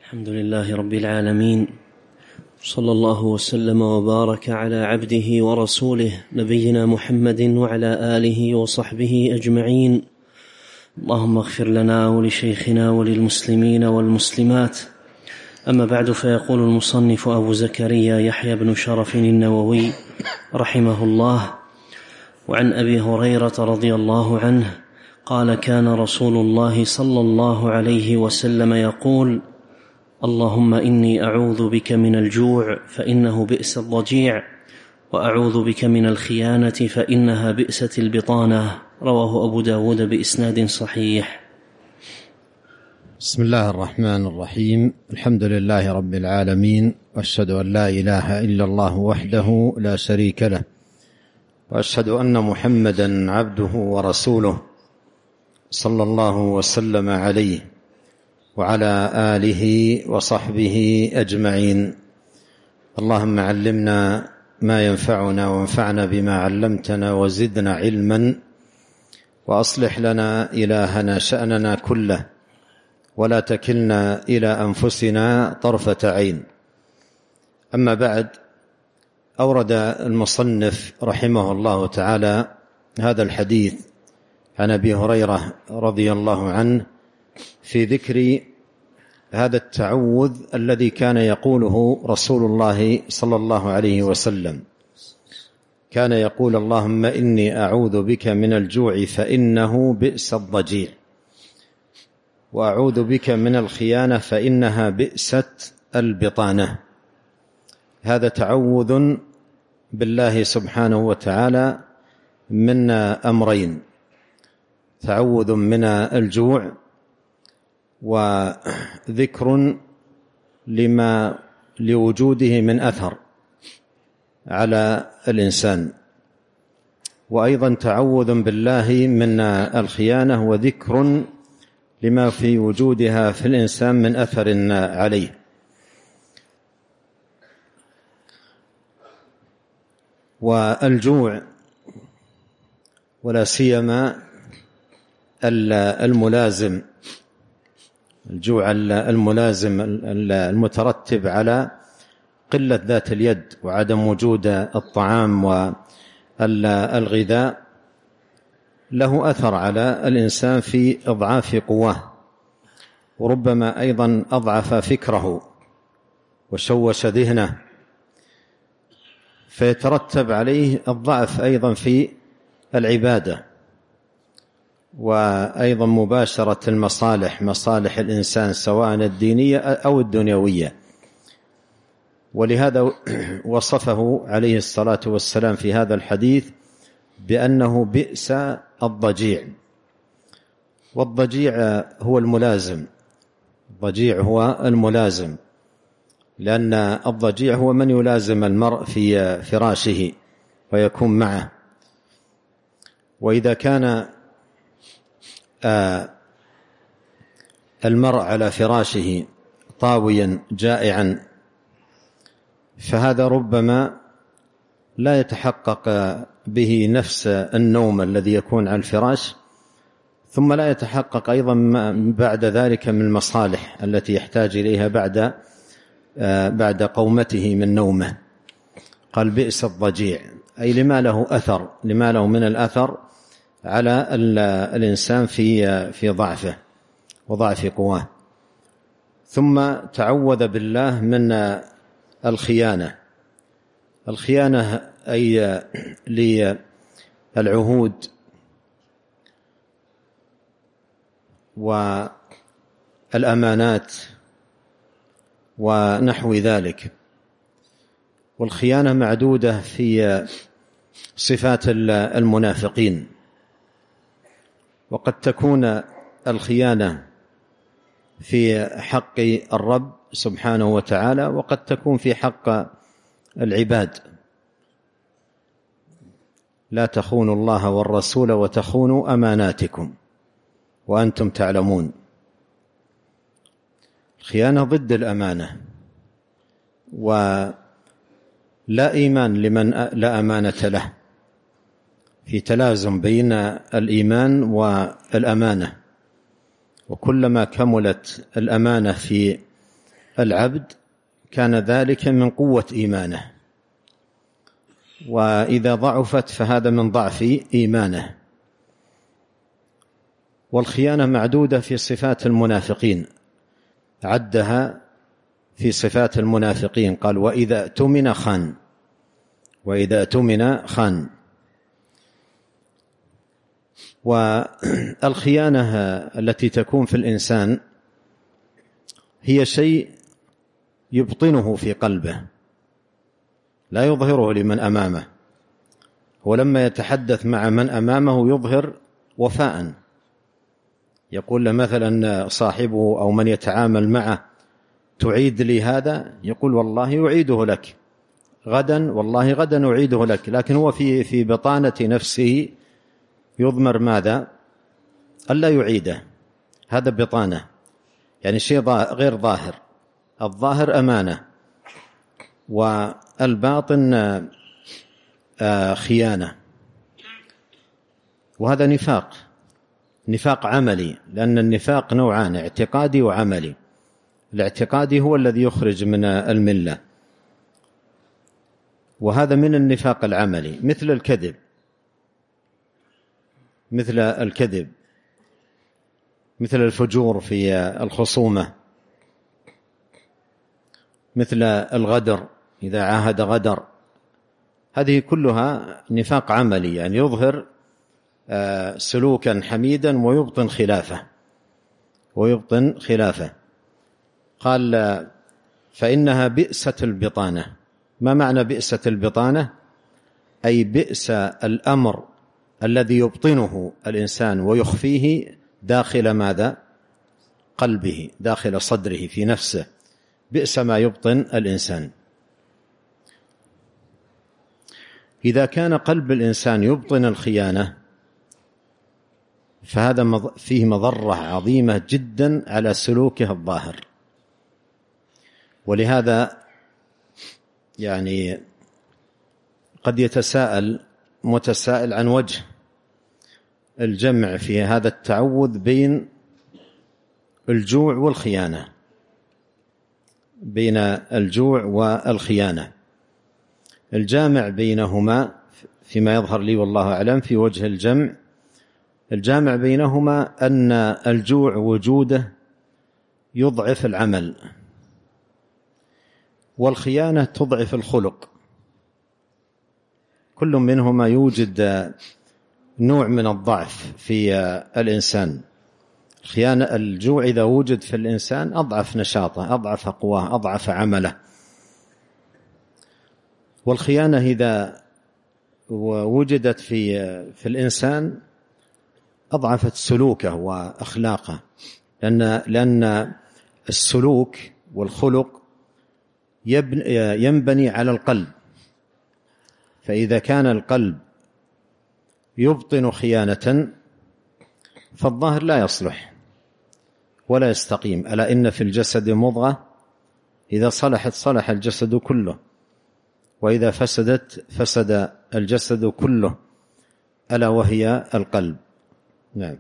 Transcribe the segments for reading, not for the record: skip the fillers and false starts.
الحمد لله رب العالمين، صلى الله وسلم وبارك على عبده ورسوله نبينا محمد وعلى آله وصحبه أجمعين. اللهم اغفر لنا ولشيخنا وللمسلمين والمسلمات. أما بعد، فيقول المصنف أبو زكريا يحيى بن شرف النووي رحمه الله: وعن أبي هريرة رضي الله عنه قال: كان رسول الله صلى الله عليه وسلم يقول: اللهم إني أعوذ بك من الجوع فإنه بئس الضجيع، وأعوذ بك من الخيانة فإنها بئست البطانة. رواه أبو داود بإسناد صحيح. بسم الله الرحمن الرحيم. الحمد لله رب العالمين، وأشهد أن لا إله إلا الله وحده لا شريك له، وأشهد أن محمدا عبده ورسوله صلى الله وسلم عليه وعلى آله وصحبه أجمعين. اللهم علمنا ما ينفعنا وانفعنا بما علمتنا وزدنا علما، وأصلح لنا إلهنا شأننا كله، ولا تكلنا إلى أنفسنا طرفة عين. أما بعد، أورد المصنف رحمه الله تعالى هذا الحديث عن أبي هريرة رضي الله عنه في ذكر هذا التعوذ الذي كان يقوله رسول الله صلى الله عليه وسلم. كان يقول: اللهم إني أعوذ بك من الجوع فإنه بئس الضجيع، وأعوذ بك من الخيانة فإنها بئست البطانة. هذا تعوذ بالله سبحانه وتعالى من أمرين: تعوذ من الجوع، وذكر لما لوجوده من أثر على الإنسان، وأيضا تعوذ بالله من الخيانة، وذكر لما في وجودها في الإنسان من أثر عليه. والجوع ولا سيما الملازم، الجوع الملازم المترتب على قلة ذات اليد وعدم وجود الطعام والغذاء، له أثر على الإنسان في إضعاف قواه، وربما أيضا أضعف فكره وشوش ذهنه، فيترتب عليه الضعف أيضا في العبادة، وأيضا مباشرة مصالح الإنسان سواء الدينية أو الدنيوية. ولهذا وصفه عليه الصلاة والسلام في هذا الحديث بأنه بئس الضجيع. والضجيع هو الملازم، الضجيع هو الملازم، لأن الضجيع هو من يلازم المرء في فراشه ويكون معه. وإذا كان المرء على فراشه طاويا جائعا، فهذا ربما لا يتحقق به نفس النوم الذي يكون على الفراش، ثم لا يتحقق أيضا بعد ذلك من المصالح التي يحتاج إليها بعد قومته من نومه. قال بئس الضجيع، أي لما له من الأثر على الإنسان في ضعفه وضعف قواه. ثم تعوذ بالله من الخيانة أي للعهود والأمانات ونحو ذلك. والخيانة معدودة في صفات المنافقين، وقد تكون الخيانة في حق الرب سبحانه وتعالى، وقد تكون في حق العباد. لا تخونوا الله والرسول وتخونوا أماناتكم وأنتم تعلمون. الخيانة ضد الأمانة، ولا إيمان لمن لا أمانة له، في تلازم بين الإيمان والأمانة. وكلما كملت الأمانة في العبد كان ذلك من قوة إيمانه، وإذا ضعفت فهذا من ضعف إيمانه. والخيانة معدودة في صفات المنافقين، عدها في صفات المنافقين، قال وإذا اؤتمن خان، وإذا اؤتمن خان. والخيانة التي تكون في الإنسان هي شيء يبطنه في قلبه لا يظهره لمن أمامه، ولما يتحدث مع من أمامه يظهر وفاء، يقول له مثلا صاحبه أو من يتعامل معه تعيد لي هذا، يقول والله أعيده لك غدا، والله غدا أعيده لك، لكن هو في بطانة نفسه يضمر ماذا؟ ألا يعيده. هذا بطانة، يعني شيء غير ظاهر. الظاهر أمانة، والباطن خيانة، وهذا نفاق عملي، لأن النفاق نوعان، اعتقادي وعملي. الاعتقادي هو الذي يخرج من الملة، وهذا من النفاق العملي، مثل الكذب، مثل الفجور في الخصومة، مثل الغدر، إذا عاهد غدر. هذه كلها نفاق عملي، يعني يظهر سلوكا حميدا ويبطن خلافه. قال فإنها بئسة البطانة. ما معنى بئسة البطانة؟ أي بئس الأمر الذي يبطنه الإنسان ويخفيه داخل ماذا؟ قلبه، داخل صدره، في نفسه. بئس ما يبطن الإنسان. إذا كان قلب الإنسان يبطن الخيانة فهذا فيه مضرة عظيمة جدا على سلوكه الظاهر. ولهذا يعني قد يتساءل متسائل عن وجه الجمع في هذا التعوذ بين الجوع والخيانة، بين الجوع والخيانة. الجامع بينهما فيما يظهر لي والله أعلم في وجه الجامع بينهما أن الجوع وجوده يضعف العمل، والخيانة تضعف الخلق. كل منهما يوجد نوع من الضعف في الإنسان. خيانة الجوع إذا وجد في الإنسان أضعف نشاطه، أضعف قواه، أضعف عمله. والخيانة إذا وجدت في الإنسان أضعفت سلوكه وأخلاقه، لأن السلوك والخلق ينبني على القلب. فإذا كان القلب يبطن خيانة فالظاهر لا يصلح ولا يستقيم. ألا إن في الجسد مضغة إذا صلحت صلح الجسد كله، وإذا فسدت فسد الجسد كله، ألا وهي القلب. نعم.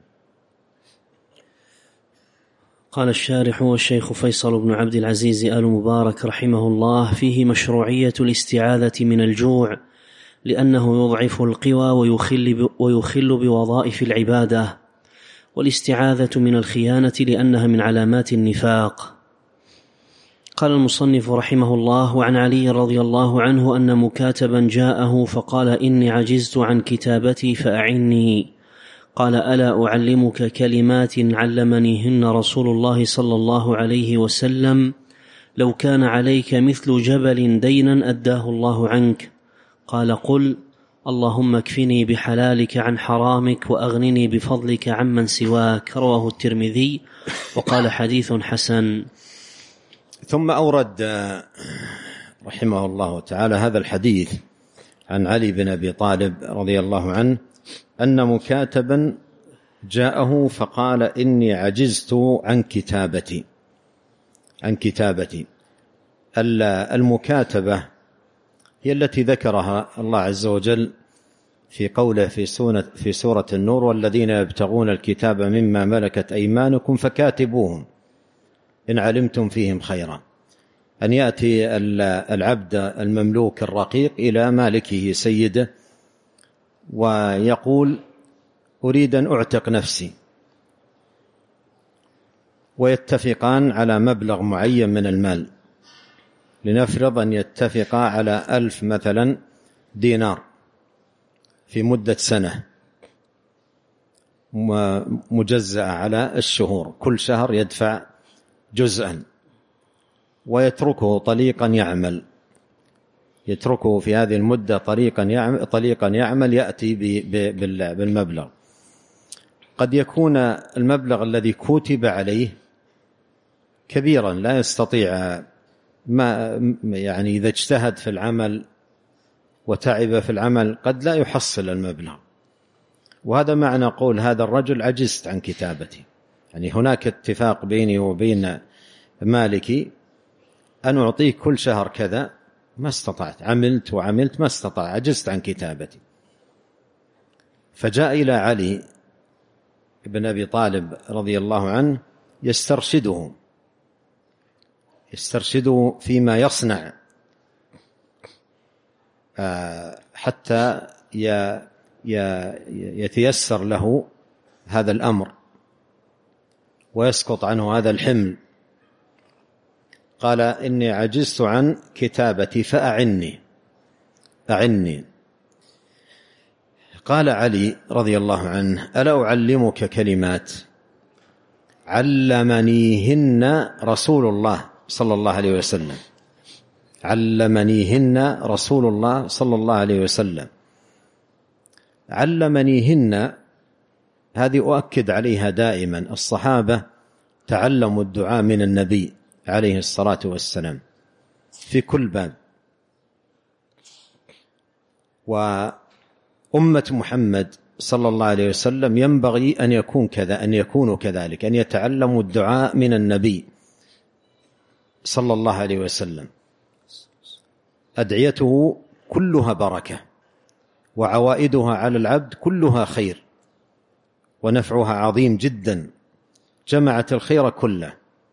قال الشارح والشيخ فيصل بن عبد العزيز آل مبارك رحمه الله: فيه مشروعية الاستعاذة من الجوع، لأنه يضعف القوى ويخل بوظائف العبادة، والاستعاذة من الخيانة لأنها من علامات النفاق. قال المصنف رحمه الله: وعن علي رضي الله عنه أن مكاتبا جاءه فقال: إني عجزت عن كتابتي فأعني. قال: ألا أعلمك كلمات علمنيهن رسول الله صلى الله عليه وسلم، لو كان عليك مثل جبل دينا أداه الله عنك؟ قال: قل: اللهم اكفني بحلالك عن حرامك وأغنني بفضلك عمن سواك. رواه الترمذي وقال: حديث حسن. ثم أورد رحمه الله تعالى هذا الحديث عن علي بن أبي طالب رضي الله عنه أن مكاتبا جاءه فقال: إني عجزت عن كتابتي. المكاتبة هي التي ذكرها الله عز وجل في قوله في سورة النور: والذين يبتغون الكتاب مما ملكت أيمانكم فكاتبوهم إن علمتم فيهم خيرا. أن يأتي العبد المملوك الرقيق إلى مالكه سيده ويقول أريد أن أعتق نفسي، ويتفقان على مبلغ معين من المال. لنفرض أن يتفقا على 1000 مثلا دينار في مدة سنة مجزأة على الشهور، كل شهر يدفع جزءا، ويتركه طليقا يعمل، يتركه في هذه المدة طليقا يعمل يأتي بالمبلغ. قد يكون المبلغ الذي كتب عليه كبيرا لا يستطيع، ما يعني إذا اجتهد في العمل وتعب في العمل قد لا يحصل المبلغ. وهذا معنى قول هذا الرجل عجزت عن كتابتي، يعني هناك اتفاق بيني وبين مالكي أن أعطيك كل شهر كذا، ما استطعت، عملت وعملت ما استطاع، عجزت عن كتابتي. فجاء إلى علي بن أبي طالب رضي الله عنه يسترشده فيما يصنع حتى يتيسر له هذا الأمر ويسقط عنه هذا الحمل. قال إني عجزت عن كتابتي فأعني. قال علي رضي الله عنه ألا أعلمك كلمات علمنيهن رسول الله صلى الله عليه وسلم، علمنيهن رسول الله صلى الله عليه وسلم. علمنيهن هذه أؤكد عليها دائما، الصحابة تعلموا الدعاء من النبي عليه الصلاة والسلام في كل باب، وأمة محمد صلى الله عليه وسلم ينبغي أن يكونوا كذلك، أن يتعلموا الدعاء من النبي صلى الله عليه وسلم. أدعيته كلها بركة، وعوائدها على العبد كلها خير، ونفعها عظيم جدا، جمعت الخير كله.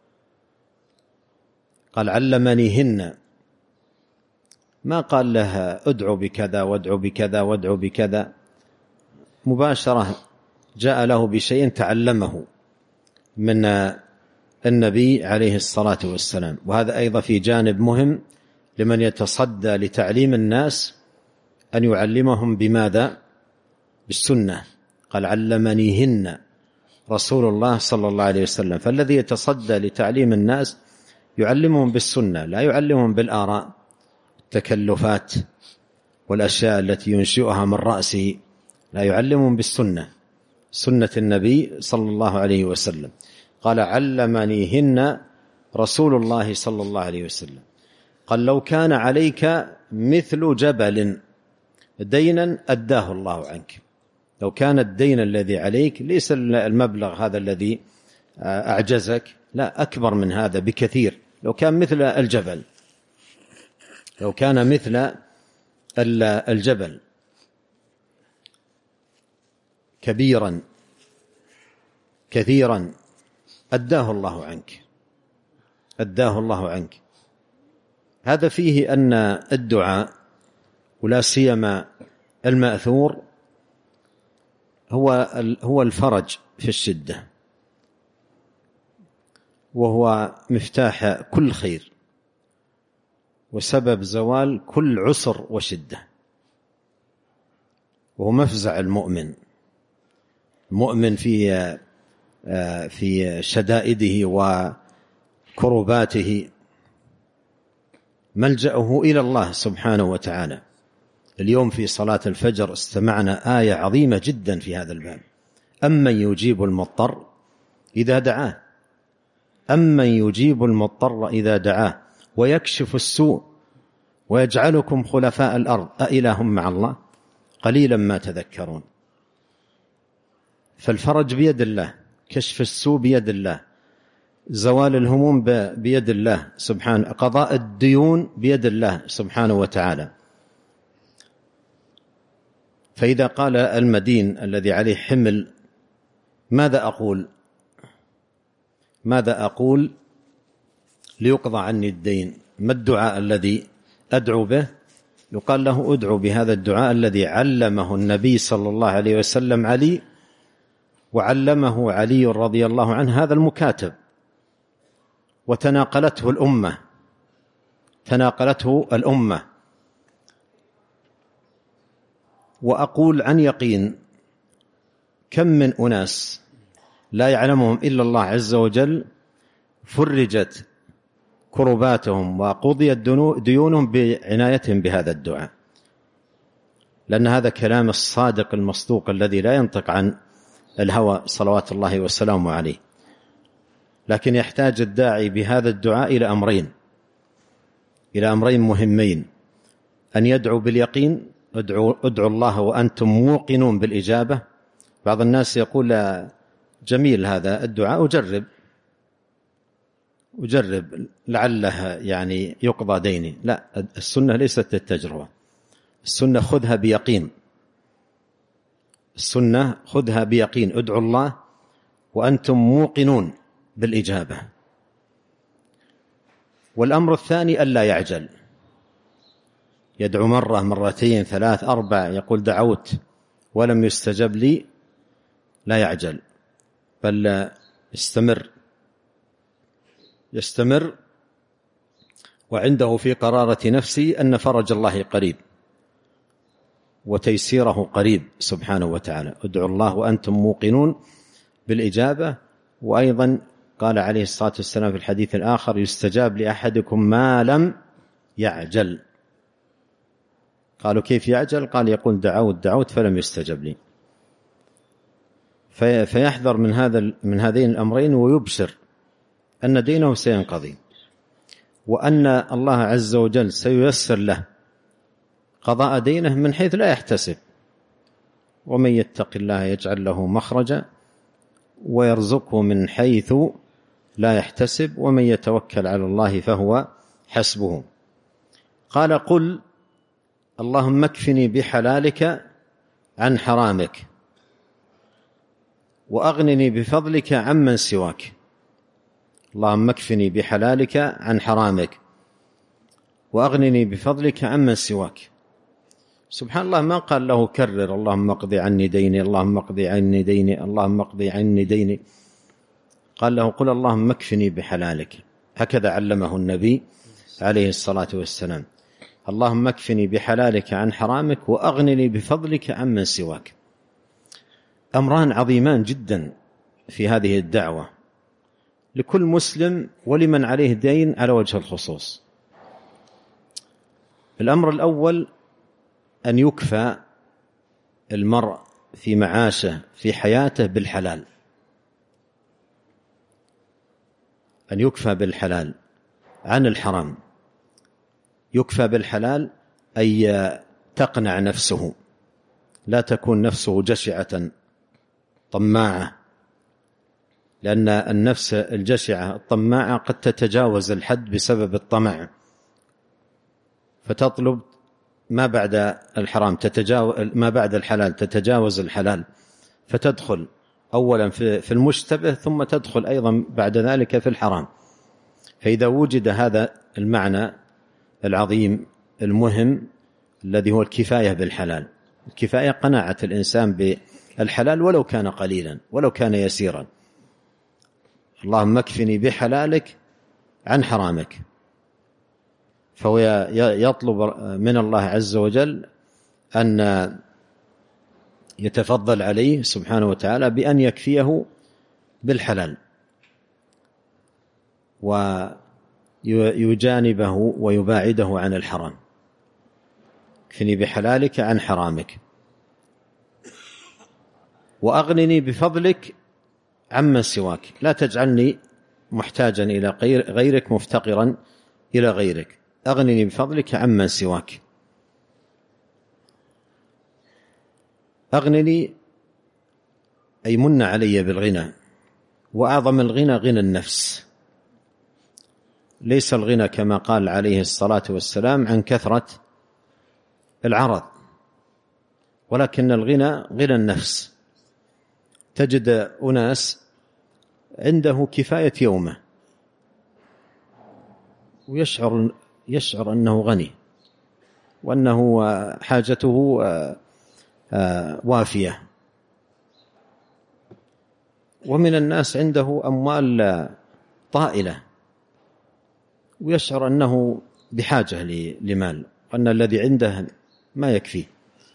قال علمنيهن، ما قال لها ادعو بكذا وادعو بكذا وادعو بكذا، مباشرة جاء له بشيء تعلمه من النبي عليه الصلاة والسلام. وهذا أيضا في جانب مهم لمن يتصدى لتعليم الناس، أن يعلمهم بماذا؟ بالسنة. قال علمنيهن رسول الله صلى الله عليه وسلم. فالذي يتصدى لتعليم الناس يعلمهم بالسنة، لا يعلمهم بالآراء التكلفات والأشياء التي ينشئها من رأسه، لا، يعلمهم بالسنة، سنة النبي صلى الله عليه وسلم. قال علمنيهن رسول الله صلى الله عليه وسلم. قال لو كان عليك مثل جبل دينا أداه الله عنك. لو كان الدين الذي عليك ليس المبلغ هذا الذي أعجزك، لا، أكبر من هذا بكثير. لو كان مثل الجبل، لو كان مثل الجبل كبيرا كثيرا أداه الله عنك، أداه الله عنك. هذا فيه أن الدعاء ولا سيما المأثور هو الفرج في الشدة، وهو مفتاح كل خير وسبب زوال كل عسر وشدة، وهو مفزع المؤمن في شدائده وكرباته، ملجأه إلى الله سبحانه وتعالى. اليوم في صلاة الفجر استمعنا آية عظيمة جدا في هذا الباب: أمن يجيب المضطر إذا دعاه، أمن يجيب المضطر إذا دعاه ويكشف السوء ويجعلكم خلفاء الأرض أإله مع الله قليلا ما تذكرون. فالفرج بيد الله، كشف السوء بيد الله، زوال الهموم بيد الله سبحانه، قضاء الديون بيد الله سبحانه وتعالى. فإذا قال المدين الذي عليه حمل: ماذا أقول ليقضى عني الدين؟ ما الدعاء الذي أدعو به؟ يقال له ادعو بهذا الدعاء الذي علمه النبي صلى الله عليه وسلم علي، وعلمه علي رضي الله عنه هذا المكاتب، وتناقلته الأمة. وأقول عن يقين كم من أناس لا يعلمهم إلا الله عز وجل فرجت كرباتهم وقضيت ديونهم بعنايتهم بهذا الدعاء، لأن هذا كلام الصادق المصدوق الذي لا ينطق عن الهوى صلوات الله وسلامه عليه. لكن يحتاج الداعي بهذا الدعاء إلى أمرين مهمين: أن يدعو باليقين، ادعوا الله وأنتم موقنون بالإجابة. بعض الناس يقول لا جميل هذا الدعاء، أجرب لعله يعني يقضى ديني. لا، السنة ليست التجربة، السنة خذها بيقين، ادعوا الله وأنتم موقنون بالإجابة. والأمر الثاني ألا يعجل، يدعو مرة مرتين ثلاث أربع، يقول دعوت ولم يستجب لي، لا يعجل، بل يستمر وعنده في قرارة نفسه أن فرج الله قريب وتيسيره قريب سبحانه وتعالى. ادعوا الله وأنتم موقنون بالإجابة. وأيضا قال عليه الصلاة والسلام في الحديث الآخر: يستجاب لأحدكم ما لم يعجل. قالوا كيف يعجل؟ قال يقول دعوت فلم يستجب لي. فيحذر من هذين الأمرين، ويبشر أن دينه سينقضي، وأن الله عز وجل سييسر له قضاء دينه من حيث لا يحتسب. ومن يتق الله يجعل له مخرجا ويرزقه من حيث لا يحتسب ومن يتوكل على الله فهو حسبه. قال: قل اللهم اكفني بحلالك عن حرامك وأغنني بفضلك عمن سواك. اللهم اكفني بحلالك عن حرامك وأغنني بفضلك عمن سواك. سبحان الله، ما قال له كرر اللهم اقضي عني ديني، اللهم اقضي عني ديني، اللهم اقضي عني ديني. قال له قل اللهم اكفني بحلالك. هكذا علمه النبي عليه الصلاة والسلام: اللهم اكفني بحلالك عن حرامك وأغنني بفضلك عمن سواك. أمران عظيمان جدا في هذه الدعوة لكل مسلم ولمن عليه دين على وجه الخصوص. الأمر الأول أن يكفى المرء في معاشه في حياته بالحلال، أن يكفى بالحلال عن الحرام. يكفى بالحلال أي تقنع نفسه، لا تكون نفسه جشعة طماعة، لأن النفس الجشعة الطماعة قد تتجاوز الحد بسبب الطمع، فتطلب ما بعد الحرام، ما بعد الحلال تتجاوز الحلال، فتدخل أولا في المشتبه ثم تدخل أيضا بعد ذلك في الحرام. فإذا وجد هذا المعنى العظيم المهم الذي هو الكفاية بالحلال، الكفاية قناعة الإنسان بالحلال ولو كان قليلا ولو كان يسيرا. اللهم اكفني بحلالك عن حرامك، فهو يطلب من الله عز وجل أن يتفضل عليه سبحانه وتعالى بأن يكفيه بالحلال ويجانبه ويباعده عن الحرام. اكفني بحلالك عن حرامك وأغنني بفضلك عمن سواك، لا تجعلني محتاجا إلى غيرك مفتقرا إلى غيرك، أغنني بفضلك عمن سواك. أغنني أي من علي بالغنى، وأعظم الغنى غنى النفس. ليس الغنى كما قال عليه الصلاة والسلام عن كثرة العرض، ولكن الغنى غنى النفس. تجد أناس عنده كفاية يومه ويشعر يشعر أنه غني وأنه حاجته وافية. ومن الناس عنده أموال طائلة ويشعر أنه بحاجة لمال وأن الذي عنده ما يكفي.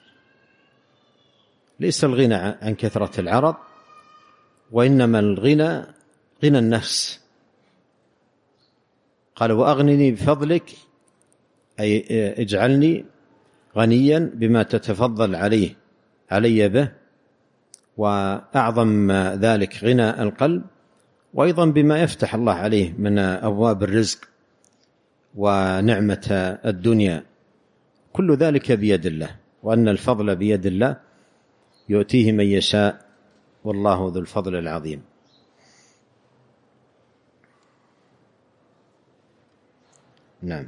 ليس الغنى عن كثرة العرض، وإنما الغنى غنى النفس. قال وأغنني بفضلك، أي اجعلني غنيا بما تتفضل علي به، وأعظم ذلك غنى القلب، وأيضا بما يفتح الله عليه من أبواب الرزق ونعمة الدنيا. كل ذلك بيد الله، وأن الفضل بيد الله يؤتيه من يشاء، والله ذو الفضل العظيم. نعم.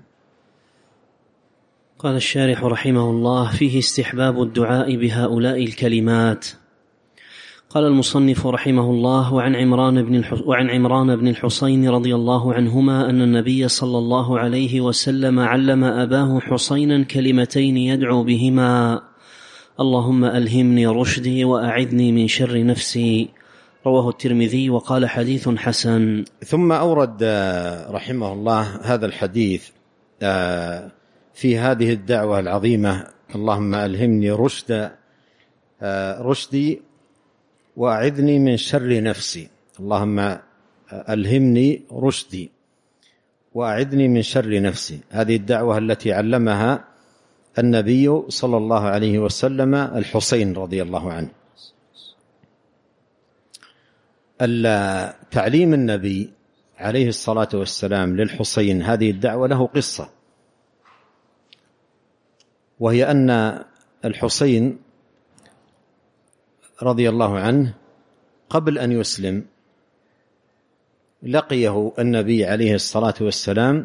قال الشارح رحمه الله: فيه استحباب الدعاء بهؤلاء الكلمات. قال المصنف رحمه الله: وعن عمران بن الحصين رضي الله عنهما أن النبي صلى الله عليه وسلم علم أباه حصينا كلمتين يدعو بهما: اللهم ألهمني رشدي وأعذني من شر نفسي. رواه الترمذي وقال حديث حسن. ثم أورد رحمه الله هذا الحديث في هذه الدعوة العظيمة: اللهم ألهمني رشدي وأعذني من شر نفسي. اللهم ألهمني رشدي وأعذني من شر نفسي. هذه الدعوة التي علمها النبي صلى الله عليه وسلم الحسين رضي الله عنه. تعليم النبي عليه الصلاة والسلام للحسين هذه الدعوة له قصة، وهي أن الحسين رضي الله عنه قبل أن يسلم لقيه النبي عليه الصلاة والسلام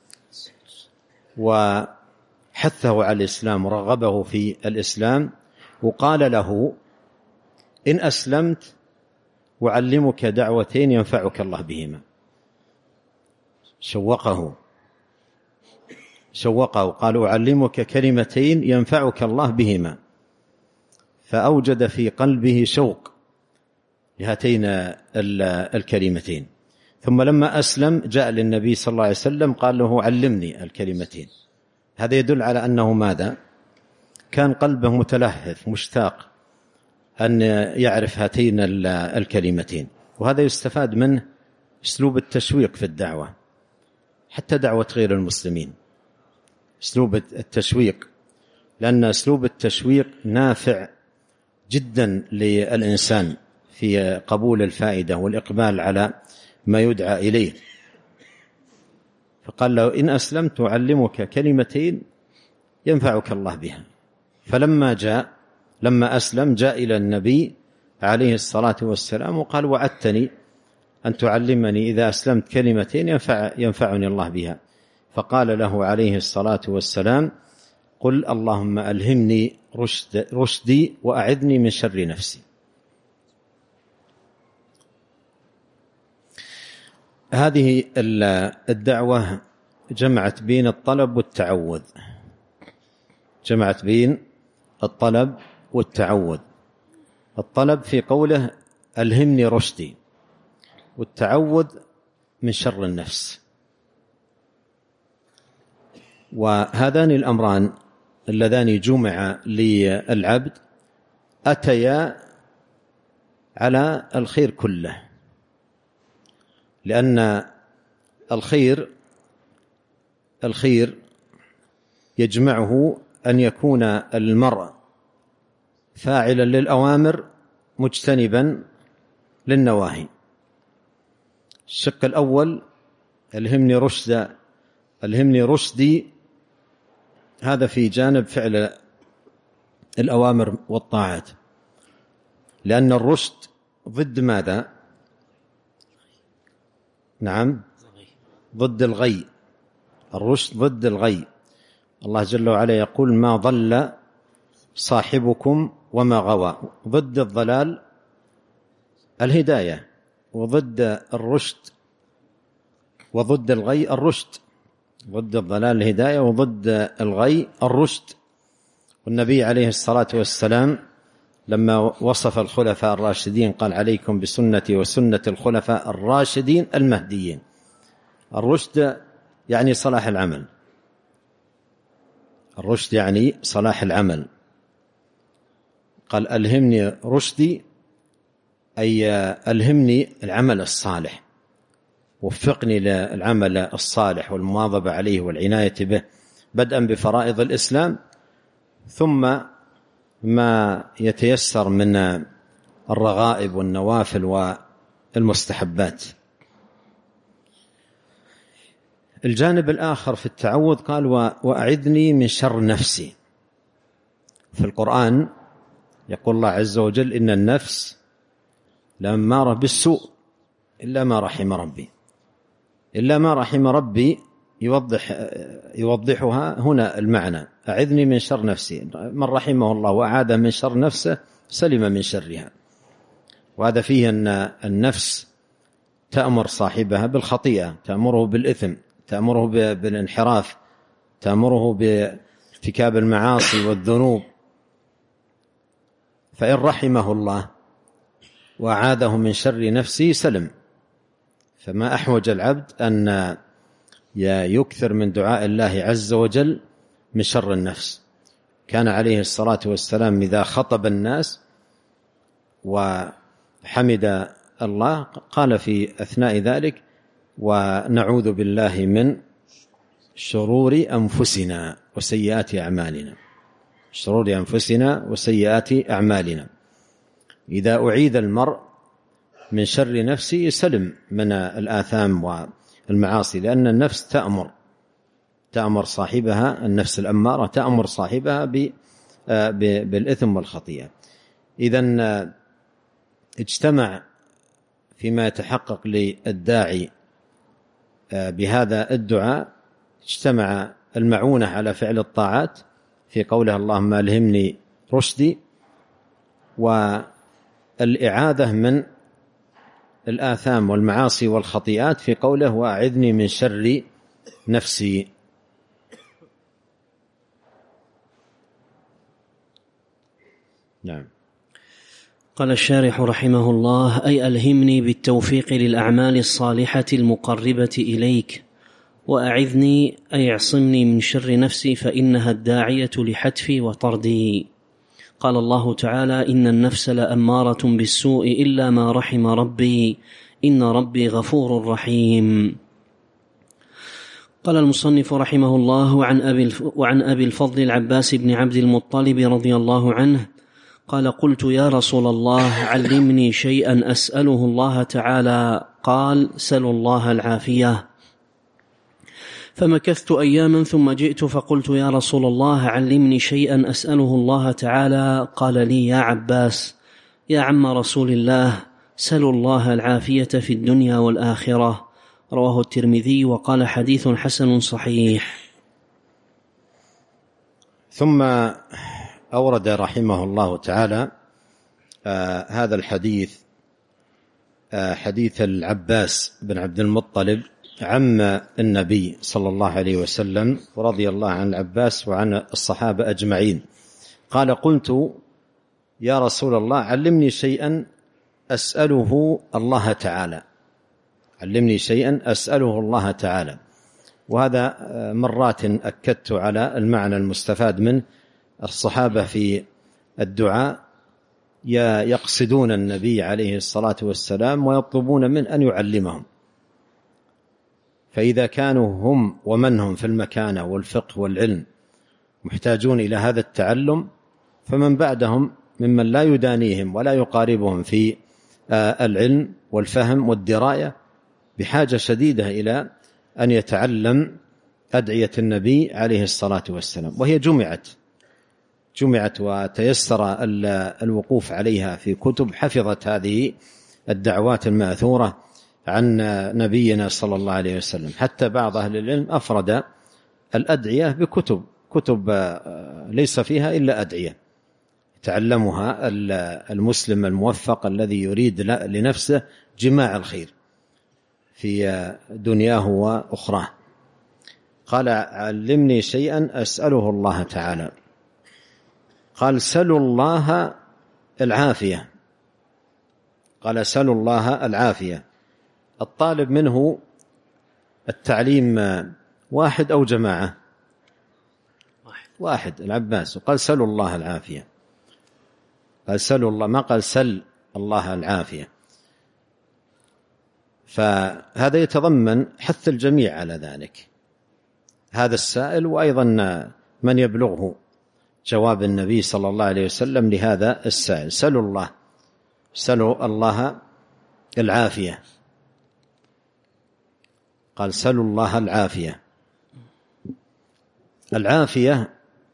وحثه على الإسلام ورغبه في الإسلام، وقال له: إن أسلمت وعلمك دعوتين ينفعك الله بهما. شوقه قال: أعلمك كلمتين ينفعك الله بهما. فأوجد في قلبه شوق لهاتين الكلمتين. ثم لما أسلم جاء للنبي صلى الله عليه وسلم قال له: علمني الكلمتين. هذا يدل على أنه ماذا؟ كان قلبه متلهف مشتاق أن يعرف هاتين الكلمتين. وهذا يستفاد منه أسلوب التشويق في الدعوة، حتى دعوة غير المسلمين، أسلوب التشويق، لأن أسلوب التشويق نافع جدا للإنسان في قبول الفائدة والإقبال على ما يدعى إليه. فقال له: إن أسلمت أعلمك كلمتين ينفعك الله بها. لما أسلم جاء إلى النبي عليه الصلاة والسلام وقال: وعدتني أن تعلمني إذا أسلمت كلمتين ينفعني الله بها. فقال له عليه الصلاة والسلام: قل اللهم ألهمني رشدي وأعذني من شر نفسي. هذه الدعوة جمعت بين الطلب والتعوذ، الطلب في قوله ألهمني رشدي، والتعوذ من شر النفس. وهذان الأمران اللذان جمع للعبد أتيا على الخير كله، لأن الخير يجمعه أن يكون المرء فاعلا للأوامر مجتنبا للنواهي. الشق الأول ألهمني رشدي، هذا في جانب فعل الأوامر والطاعات، لأن الرشد ضد ماذا؟ نعم، ضد الغي. الرشد ضد الغي. الله جل وعلا يقول: ما ضل صاحبكم وما غوى. ضد الضلال الهداية، وضد الرشد وضد الغي الرشد. ضد الضلال الهداية، وضد الغي الرشد. والنبي عليه الصلاة والسلام لما وصف الخلفاء الراشدين قال: عليكم بسنتي وسنة الخلفاء الراشدين المهديين. الرشد يعني صلاح العمل، الرشد يعني صلاح العمل. قال: ألهمني رشدي، أي ألهمني العمل الصالح، وفقني للعمل الصالح والمواظبة عليه والعناية به، بدءا بفرائض الإسلام ثم ما يتيسر من الرغائب والنوافل والمستحبات. الجانب الآخر في التعوذ قال: وأعذني من شر نفسي. في القرآن يقول الله عز وجل: إن النفس لأمارة بالسوء إلا ما رحم ربي. إلا ما رحم ربي يوضحها هنا المعنى: أعذني من شر نفسي. من رحمه الله وأعاذ من شر نفسه سلم من شرها. وهذا فيه أن النفس تأمر صاحبها بالخطيئة، تأمره بالإثم، تأمره بالانحراف، تأمره بارتكاب المعاصي والذنوب. فإن رحمه الله وأعاذه من شر نفسه سلم. فما أحوج العبد أن يكثر من دعاء الله عز وجل من شر النفس. كان عليه الصلاة والسلام إذا خطب الناس وحمد الله قال في أثناء ذلك: ونعوذ بالله من شرور أنفسنا وسيئات أعمالنا. شرور أنفسنا وسيئات أعمالنا. إذا أعيذ المرء من شر نفسه سلم من الآثام والمعاصي، لأن النفس تأمر صاحبها، النفس الأمارة تأمر صاحبها بالإثم والخطيئة. إذن اجتمع فيما يتحقق للداعي بهذا الدعاء، اجتمع المعونة على فعل الطاعات في قوله: اللهم ألهمني رشدي، والإعاذة من الآثام والمعاصي والخطيئات في قوله: وأعذني من شر نفسي. نعم. قال الشارح رحمه الله: أي ألهمني بالتوفيق للأعمال الصالحة المقربة إليك، وأعذني أي اعصمني من شر نفسي فإنها الداعية لحتفي وطردي. قال الله تعالى: إن النفس لأمارة بالسوء إلا ما رحم ربي إن ربي غفور رحيم. قال المصنف رحمه الله: وعن أبي الفضل العباس بن عبد المطلب رضي الله عنه قال: قلت يا رسول الله علمني شيئا أسأله الله تعالى. قال: سل الله العافية. فمكثت أياما ثم جئت فقلت يا رسول الله علمني شيئا أسأله الله تعالى. قال لي: يا عباس يا عم رسول الله، سلوا الله العافية في الدنيا والآخرة. رواه الترمذي وقال: حديث حسن صحيح. ثم أورد رحمه الله تعالى هذا الحديث، حديث العباس بن عبد المطلب عم النبي صلى الله عليه وسلم، ورضي الله عن العباس وعن الصحابة أجمعين. قال: قلت يا رسول الله علمني شيئا أسأله الله تعالى. علمني شيئا أسأله الله تعالى. وهذا مرات أكدت على المعنى المستفاد منه. الصحابة في الدعاء يقصدون النبي عليه الصلاة والسلام ويطلبون من أن يعلمهم. فإذا كانوا هم ومن هم في المكانة والفقه والعلم محتاجون إلى هذا التعلم، فمن بعدهم ممن لا يدانيهم ولا يقاربهم في العلم والفهم والدراية بحاجة شديدة إلى أن يتعلم أدعية النبي عليه الصلاة والسلام. وهي جمعت وتيسر الوقوف عليها في كتب حفظت هذه الدعوات المأثورة عن نبينا صلى الله عليه وسلم. حتى بعض أهل العلم أفرد الأدعية بكتب ليس فيها إلا أدعية يتعلمها المسلم الموفق الذي يريد لنفسه جماع الخير في دنياه وأخراه. قال علمني شيئا أسأله الله تعالى. قال سلوا الله العافية. قال سلوا الله العافية. الطالب منه التعليم واحد أو جماعة؟ واحد، العباس. وقال سلوا الله العافية. قال سلوا الله، ما قال سل الله العافية. فهذا يتضمن حث الجميع على ذلك، هذا السائل وأيضا من يبلغه جواب النبي صلى الله عليه وسلم لهذا السائل. سلوا الله العافية. قال سلوا الله العافية. العافية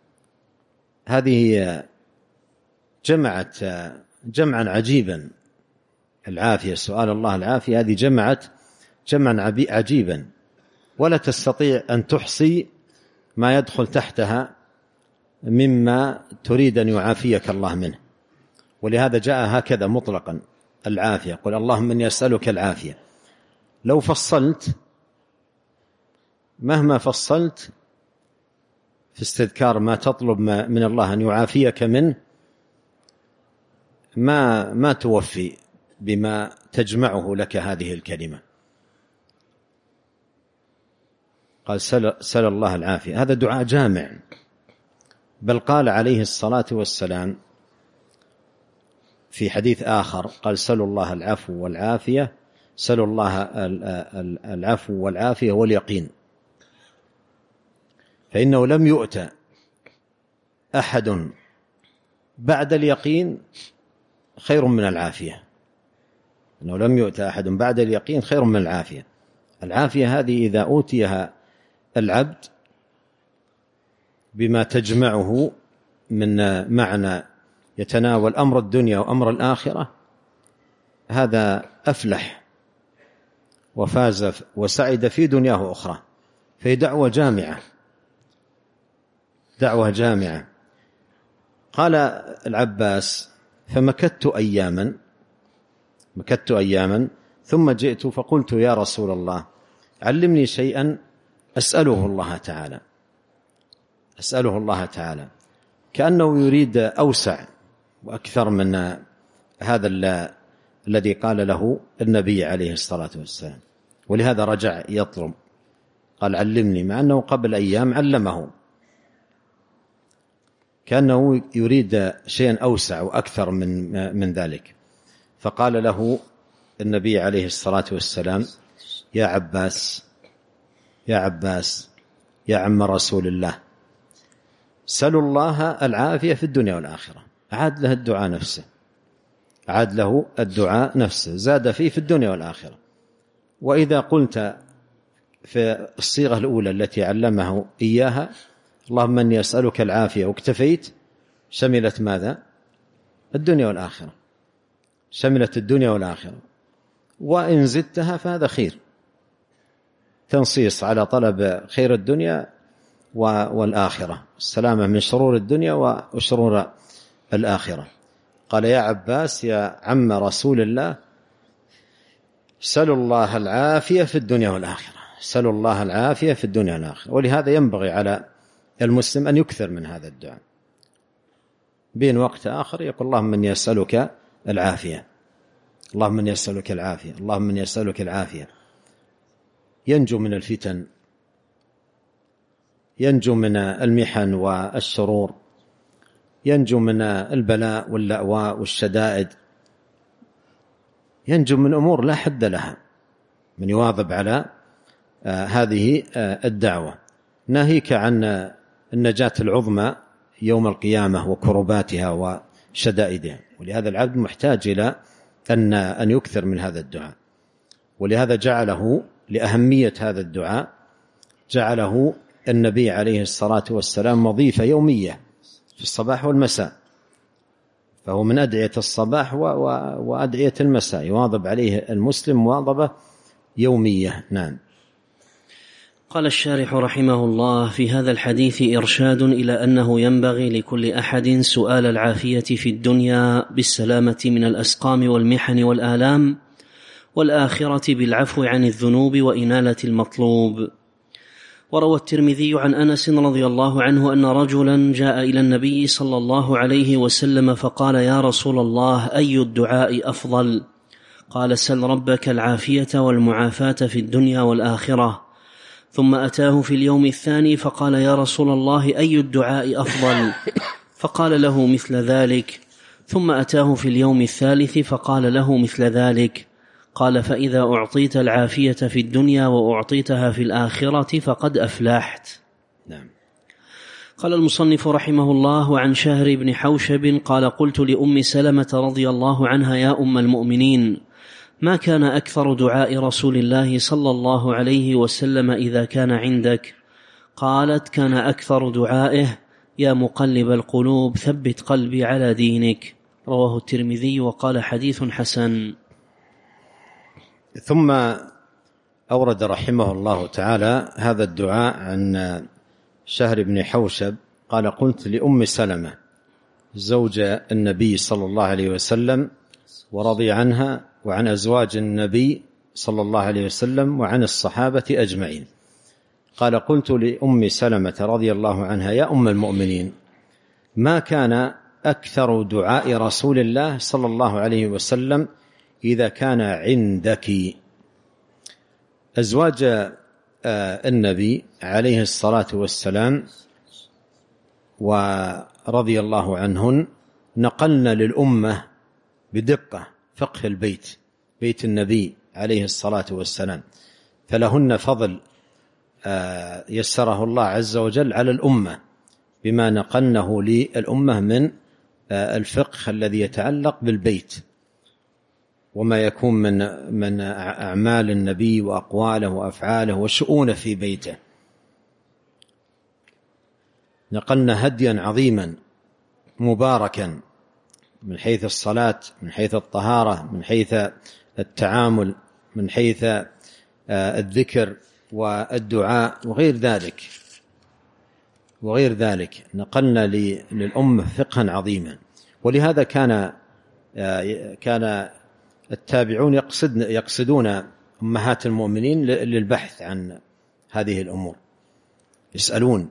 هذه جمعت جمعا عجيبا. العافية، سؤال الله العافية، هذه جمعت جمعا عجيبا، ولا تستطيع أن تحصي ما يدخل تحتها مما تريد أن يعافيك الله منه. ولهذا جاء هكذا مطلقا العافية. قل اللهم إني أسألك العافية. لو فصلت، مهما فصلت في استذكار ما تطلب من الله أن يعافيك منه، ما توفي بما تجمعه لك هذه الكلمة. قال سل الله العافية. هذا دعاء جامع، بل قال عليه الصلاة والسلام في حديث آخر، قال سلوا الله العفو والعافية، سلوا الله العفو والعافية واليقين، فإنه لم يؤت أحد بعد اليقين خير من العافية. إنه لم يؤت أحد بعد اليقين خير من العافية. العافية هذه إذا أوتيها العبد بما تجمعه من معنى يتناول أمر الدنيا وأمر الآخرة، هذا أفلح وفاز وسعد في دنياه وأخرى. فهي دعوة جامعة، دعوة جامعة. قال العباس فمكثت أياما ثم جئت فقلت يا رسول الله علمني شيئا أسأله الله تعالى، كأنه يريد أوسع وأكثر من هذا الذي قال له النبي عليه الصلاة والسلام. ولهذا رجع يطلب، قال علمني، مع أنه قبل أيام علمه، كأنه يريد شيئا أوسع وأكثر من ذلك. فقال له النبي عليه الصلاة والسلام يا عباس يا عم رسول الله، سلوا الله العافية في الدنيا والآخرة. عاد له الدعاء نفسه، زاد فيه في الدنيا والآخرة. وإذا قلت في الصيغة الأولى التي علمه إياها اللهم أني أسألك العافية واكتفيت، شملت ماذا؟ الدنيا والآخرة، شملت الدنيا والآخرة. وإن زدتها فهذا خير، تنصيص على طلب خير الدنيا والآخرة، السلامة من شرور الدنيا وشرور الآخرة. قال يا عباس يا عم رسول الله سلوا الله العافية في الدنيا والآخرة، سلوا الله العافية في الدنيا والآخرة. ولهذا ينبغي على المسلم أن يكثر من هذا الدعاء، بين وقت آخر يقول اللهم إني أسألك العافية، اللهم إني أسألك العافية، اللهم إني أسألك العافية. ينجو من الفتن، ينجو من المحن والشرور، ينجو من البلاء واللأواء والشدائد، ينجو من أمور لا حد لها من يواظب على هذه الدعوة. ناهيك عن النجاة العظمى يوم القيامة وكرباتها وشدائدها. ولهذا العبد محتاج إلى أن يكثر من هذا الدعاء. ولهذا جعله لأهمية هذا الدعاء، جعله النبي عليه الصلاة والسلام وظيفة يومية في الصباح والمساء، فهو من أدعية الصباح وأدعية المساء، يواظب عليه المسلم مواظبة يومية. نعم. قال الشارح رحمه الله في هذا الحديث إرشاد إلى أنه ينبغي لكل أحد سؤال العافية في الدنيا بالسلامة من الأسقام والمحن والآلام، والآخرة بالعفو عن الذنوب وإنالة المطلوب. وروى الترمذي عن أنس رضي الله عنه أن رجلا جاء إلى النبي صلى الله عليه وسلم فقال: يا رسول الله، أي الدعاء أفضل؟ قال: سل ربك العافية والمعافاة في الدنيا والآخرة. ثم أتاه في اليوم الثاني فقال: يا رسول الله، أي الدعاء أفضل؟ فقال له مثل ذلك. ثم أتاه في اليوم الثالث فقال له مثل ذلك. قال: فإذا أعطيت العافية في الدنيا وأعطيتها في الآخرة فقد أفلحت. نعم. قال المصنف رحمه الله: وعن شهر بن حوشب قال: قلت لأم سلمة رضي الله عنها: يا أم المؤمنين، ما كان أكثر دعاء رسول الله صلى الله عليه وسلم إذا كان عندك؟ قالت: كان أكثر دعائه: يا مقلب القلوب ثبت قلبي على دينك. رواه الترمذي وقال: حديث حسن. ثم أورد رحمه الله تعالى هذا الدعاء عن شهر بن حوشب قال: قلت لأم سلمة زوج النبي صلى الله عليه وسلم ورضي عنها وعن أزواج النبي صلى الله عليه وسلم وعن الصحابة أجمعين، قال: قلت لأم سلمة رضي الله عنها: يا أم المؤمنين، ما كان أكثر دعاء رسول الله صلى الله عليه وسلم إذا كان عندك؟ أزواج النبي عليه الصلاة والسلام ورضي الله عنهن نقلنا للأمة بدقة فقه البيت، بيت النبي عليه الصلاة والسلام، فلهن فضل يسره الله عز وجل على الأمة بما نقلنه للأمة من الفقه الذي يتعلق بالبيت وما يكون من أعمال النبي وأقواله وأفعاله وشؤونه في بيته. نقلنا هديا عظيما مباركا من حيث الصلاة، من حيث الطهارة، من حيث التعامل، من حيث الذكر والدعاء وغير ذلك نقلنا للأمة فقها عظيما. ولهذا كان التابعون يقصدون أمهات المؤمنين للبحث عن هذه الأمور، يسألون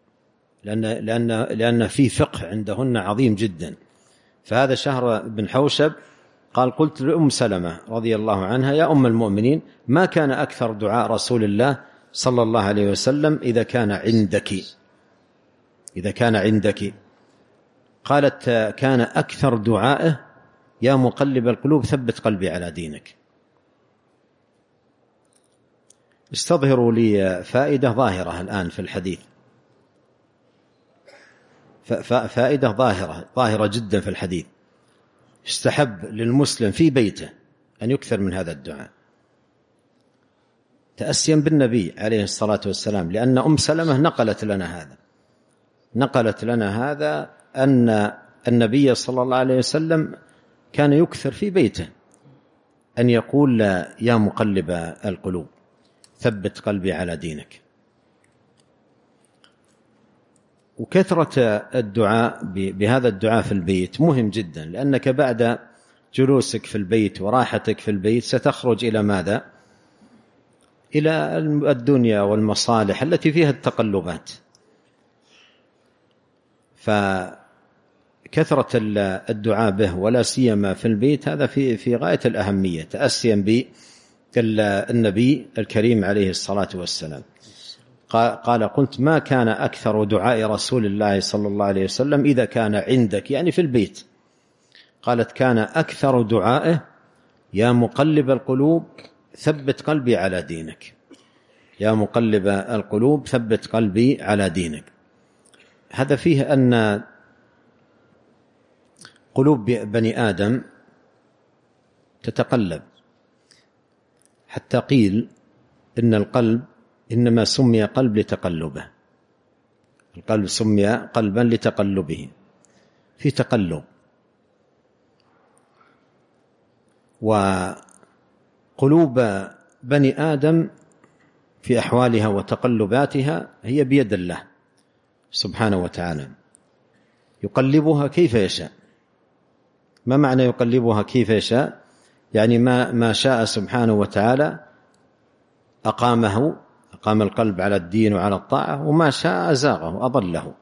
لأن في فقه عندهن عظيم جدا. فهذا شهر بن حوشب قال: قلت لأم سلمة رضي الله عنها: يا أم المؤمنين، ما كان أكثر دعاء رسول الله صلى الله عليه وسلم إذا كان عندك؟ قالت: كان أكثر دعائه: يا مقلب القلوب ثبت قلبي على دينك. استظهروا لي فائدة ظاهرة الآن في الحديث، فائدة ظاهرة جدا في الحديث. يستحب للمسلم في بيته أن يكثر من هذا الدعاء تأسيا بالنبي عليه الصلاة والسلام، لأن أم سلمة نقلت لنا هذا أن النبي صلى الله عليه وسلم كان يكثر في بيته أن يقول: يا مقلب القلوب ثبت قلبي على دينك. وكثرة الدعاء بهذا الدعاء في البيت مهم جدا، لأنك بعد جلوسك في البيت وراحتك في البيت ستخرج إلى ماذا؟ إلى الدنيا والمصالح التي فيها التقلبات. فكثرة الدعاء به ولا سيما في البيت هذا في غاية الأهمية، تأسيا بالنبي الكريم عليه الصلاة والسلام. قال: قلت: ما كان أكثر دعاء رسول الله صلى الله عليه وسلم إذا كان عندك، يعني في البيت. قالت: كان أكثر دعائه: يا مقلب القلوب ثبت قلبي على دينك. يا مقلب القلوب ثبت قلبي على دينك. هذا فيه أن قلوب بني آدم تتقلب، حتى قيل إن القلب إنما سمي قلب لتقلبه، القلب سمي قلبا لتقلبه، في تقلب. وقلوب بني آدم في أحوالها وتقلباتها هي بيد الله سبحانه وتعالى، يقلبها كيف يشاء. ما معنى يقلبها كيف يشاء؟ يعني ما شاء سبحانه وتعالى أقامه أقام القلب على الدين وعلى الطاعة، وما شاء أزاغه أضله.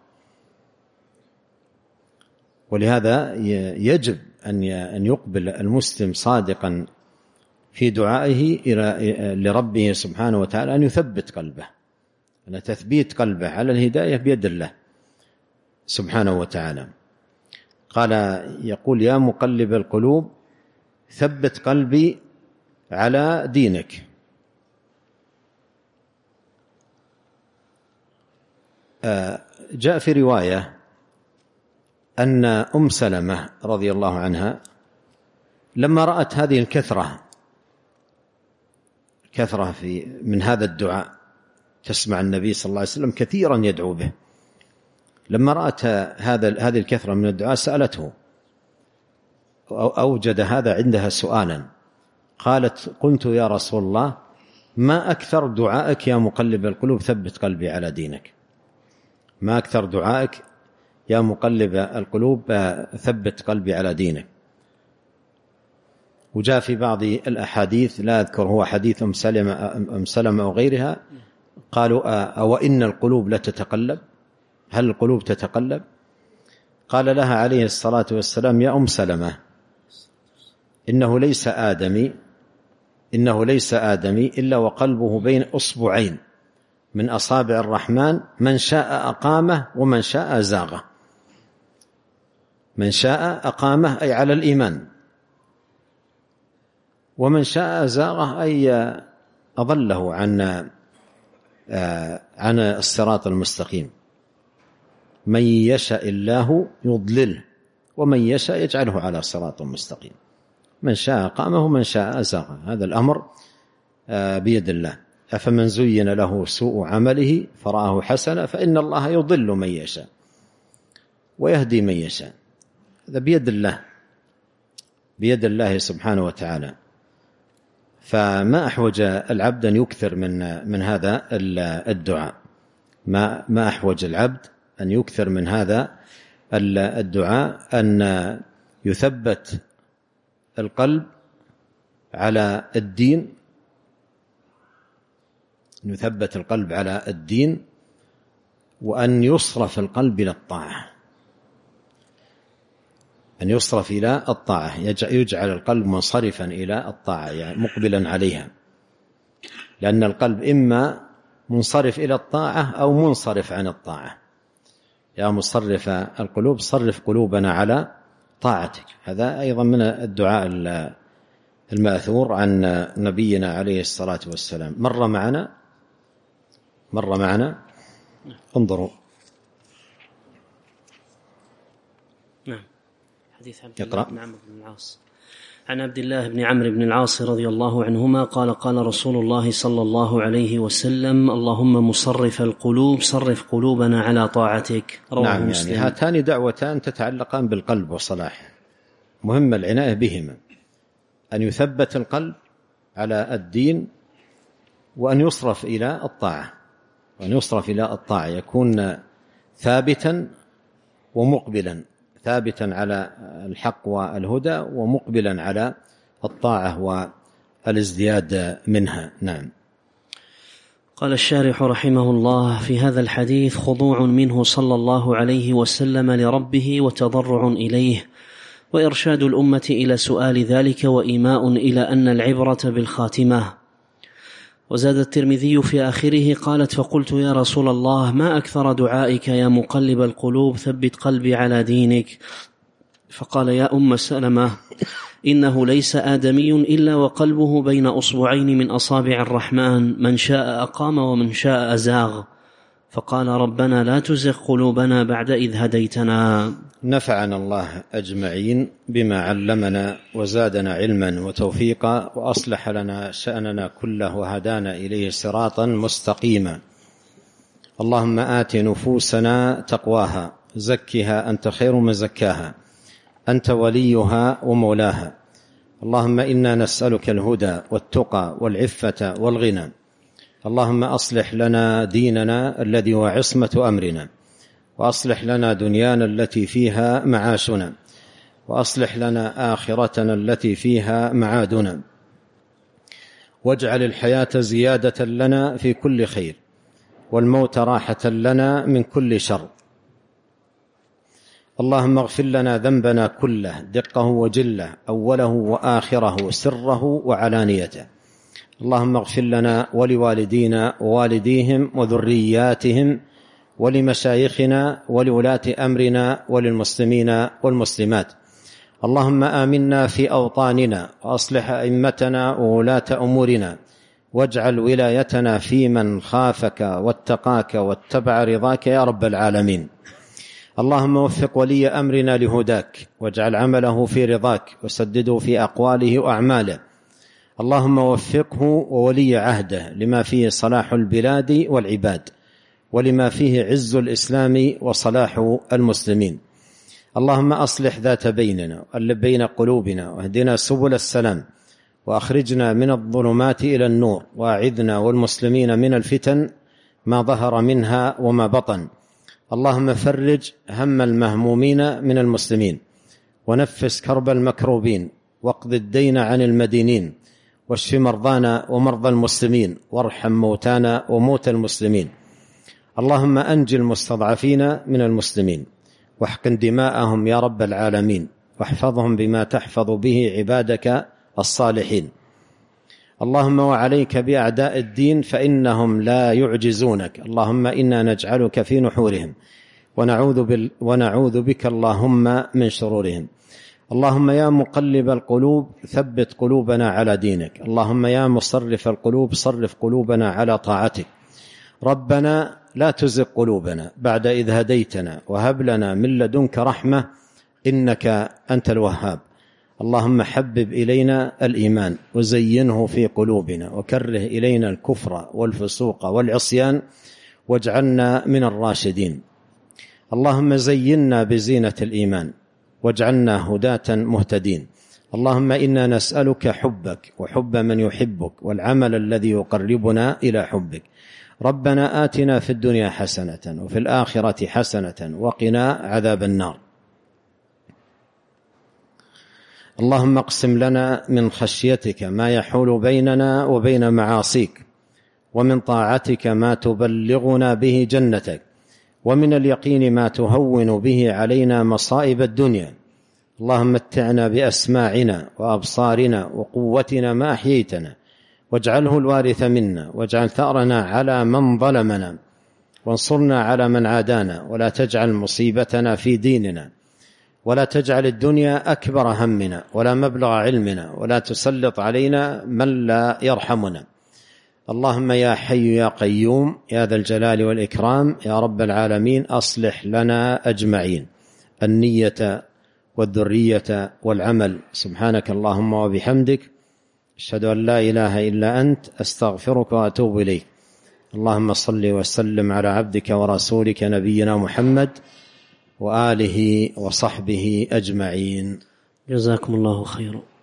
ولهذا يجب أن يقبل المسلم صادقا في دعائه لربه سبحانه وتعالى، أن يثبت قلبه، أن تثبيت قلبه على الهداية بيد الله سبحانه وتعالى. قال يقول: يا مقلب القلوب ثبت قلبي على دينك. جاء في رواية أن أم سلمة رضي الله عنها لما رأت هذه الكثرة من هذا الدعاء، تسمع النبي صلى الله عليه وسلم كثيرا يدعو به، لما رأت هذه الكثرة من الدعاء سألته، أوجد هذا عندها سؤالا. قالت: قلت يا رسول الله ما أكثر دعائك يا مقلب القلوب ثبت قلبي على دينك، ما أكثر دعائك يا مقلب القلوب ثبت قلبي على دينك. وجاء في بعض الأحاديث، لا أذكر هو حديث أم سلمة أو غيرها، قالوا: أو إن القلوب لتتقلب، هل القلوب تتقلب؟ قال لها عليه الصلاة والسلام: يا أم سلمة إنه ليس آدمي إلا وقلبه بين أصبعين من أصابع الرحمن، من شاء أقامه ومن شاء زاغه. من شاء أقامه أي على الإيمان، ومن شاء زاغه أي أضله عن الصراط المستقيم. من يشاء الله يضلله ومن يشاء يجعله على صراط مستقيم. من شاء أقامه ومن شاء زاغه، هذا الأمر بيد الله. أفمن زين له سوء عمله فرآه حسنا فإن الله يضل من يشاء ويهدي من يشاء. هذا بيد الله سبحانه وتعالى. فما أحوج العبد أن يكثر من هذا الدعاء، ما أحوج العبد أن يكثر من هذا الدعاء، أن يثبت القلب على الدين، وأن يصرف القلب إلى الطاعة، أن يصرف إلى الطاعة، يجعل القلب منصرفا إلى الطاعة، يعني مقبلا عليها. لأن القلب إما منصرف إلى الطاعة أو منصرف عن الطاعة. يا مصرف القلوب صرف قلوبنا على طاعتك. هذا أيضا من الدعاء المأثور عن نبينا عليه الصلاة والسلام. مر معنا انظروا. نعم. حديث عبد الله بن عمرو بن العاص. عن عبد الله بن عمرو بن العاص رضي الله عنهما قال: قال رسول الله صلى الله عليه وسلم: اللهم مصرف القلوب صرف قلوبنا على طاعتك. رواه مسلم. يعني هاتان دعوتان تتعلقان بالقلب وصلاحه، مهم العناية بهما، أن يثبت القلب على الدين، وأن يصرف إلى الطاعة، يكون ثابتا ومقبلا، ثابتا على الحق والهدى ومقبلا على الطاعة والازدياد منها. نعم. قال الشارح رحمه الله: في هذا الحديث خضوع منه صلى الله عليه وسلم لربه وتضرع إليه، وإرشاد الأمة إلى سؤال ذلك، وإيماء إلى أن العبرة بالخاتمة. وزاد الترمذي في آخره: قالت: فقلت يا رسول الله ما أكثر دعائك يا مقلب القلوب ثبت قلبي على دينك؟ فقال: يا أم سلمة إنه ليس آدمي إلا وقلبه بين أصبعين من أصابع الرحمن، من شاء أقام ومن شاء أزاغ. فقال: ربنا لا تزغ قلوبنا بعد إذ هديتنا. نفعنا الله أجمعين بما علمنا وزادنا علما وتوفيقا، وأصلح لنا شأننا كله وهدانا إليه صراطا مستقيما. اللهم آت نفوسنا تقواها، زكها أنت خير من زكاها، أنت وليها ومولاها. اللهم إنا نسألك الهدى والتقى والعفة والغنى. اللهم أصلح لنا ديننا الذي هو عصمة أمرنا، وأصلح لنا دنيانا التي فيها معاشنا، وأصلح لنا آخرتنا التي فيها معادنا. واجعل الحياة زيادة لنا في كل خير، والموت راحة لنا من كل شر. اللهم اغفر لنا ذنبنا كله، دقه وجله، أوله وآخره، سره وعلانيته. اللهم اغفر لنا ولوالدينا ووالديهم وذرياتهم ولمشايخنا ولولاة أمرنا وللمسلمين والمسلمات. اللهم آمنا في أوطاننا، وأصلح أئمتنا وولاة أمورنا، واجعل ولايتنا في من خافك واتقاك واتبع رضاك يا رب العالمين. اللهم وفق ولي أمرنا لهداك، واجعل عمله في رضاك، وسدده في أقواله وأعماله. اللهم وفقه وولي عهده لما فيه صلاح البلاد والعباد، ولما فيه عز الإسلام وصلاح المسلمين. اللهم أصلح ذات بيننا وألف بين قلوبنا، واهدنا سبل السلام، وأخرجنا من الظلمات إلى النور، وأعذنا والمسلمين من الفتن ما ظهر منها وما بطن. اللهم فرج هم المهمومين من المسلمين، ونفس كرب المكروبين، واقض الدين عن المدينين، واشف مرضانا ومرضى المسلمين، وارحم موتانا وموتى المسلمين. اللهم أنجِ المستضعفين من المسلمين، واحقن دماءهم يا رب العالمين، واحفظهم بما تحفظ به عبادك الصالحين. اللهم وعليك بأعداء الدين فإنهم لا يعجزونك. اللهم إنا نجعلك في نحورهم، ونعوذ بك اللهم من شرورهم. اللهم يا مقلب القلوب ثبت قلوبنا على دينك. اللهم يا مصرف القلوب صرف قلوبنا على طاعتك. ربنا لا تزغ قلوبنا بعد إذ هديتنا، وهب لنا من لدنك رحمة إنك أنت الوهاب. اللهم حبب إلينا الإيمان وزينه في قلوبنا، وكره إلينا الكفر والفسوق والعصيان، واجعلنا من الراشدين. اللهم زينا بزينة الإيمان، واجعلنا هداة مهتدين. اللهم إنا نسألك حبك وحب من يحبك، والعمل الذي يقربنا إلى حبك. ربنا آتنا في الدنيا حسنة وفي الآخرة حسنة وقنا عذاب النار. اللهم اقسم لنا من خشيتك ما يحول بيننا وبين معاصيك، ومن طاعتك ما تبلغنا به جنتك، ومن اليقين ما تهون به علينا مصائب الدنيا. اللهم متعنا بأسماعنا وأبصارنا وقوتنا ما أحييتنا، واجعله الوارث منا، واجعل ثأرنا على من ظلمنا، وانصرنا على من عادانا، ولا تجعل مصيبتنا في ديننا، ولا تجعل الدنيا أكبر همنا ولا مبلغ علمنا، ولا تسلط علينا من لا يرحمنا. اللهم يا حي يا قيوم يا ذا الجلال والإكرام يا رب العالمين، أصلح لنا أجمعين النية والذرية والعمل. سبحانك اللهم وبحمدك، أشهد أن لا إله إلا أنت، أستغفرك وأتوب إليك. اللهم صل وسلم على عبدك ورسولك نبينا محمد وآله وصحبه أجمعين. جزاكم الله خيرا.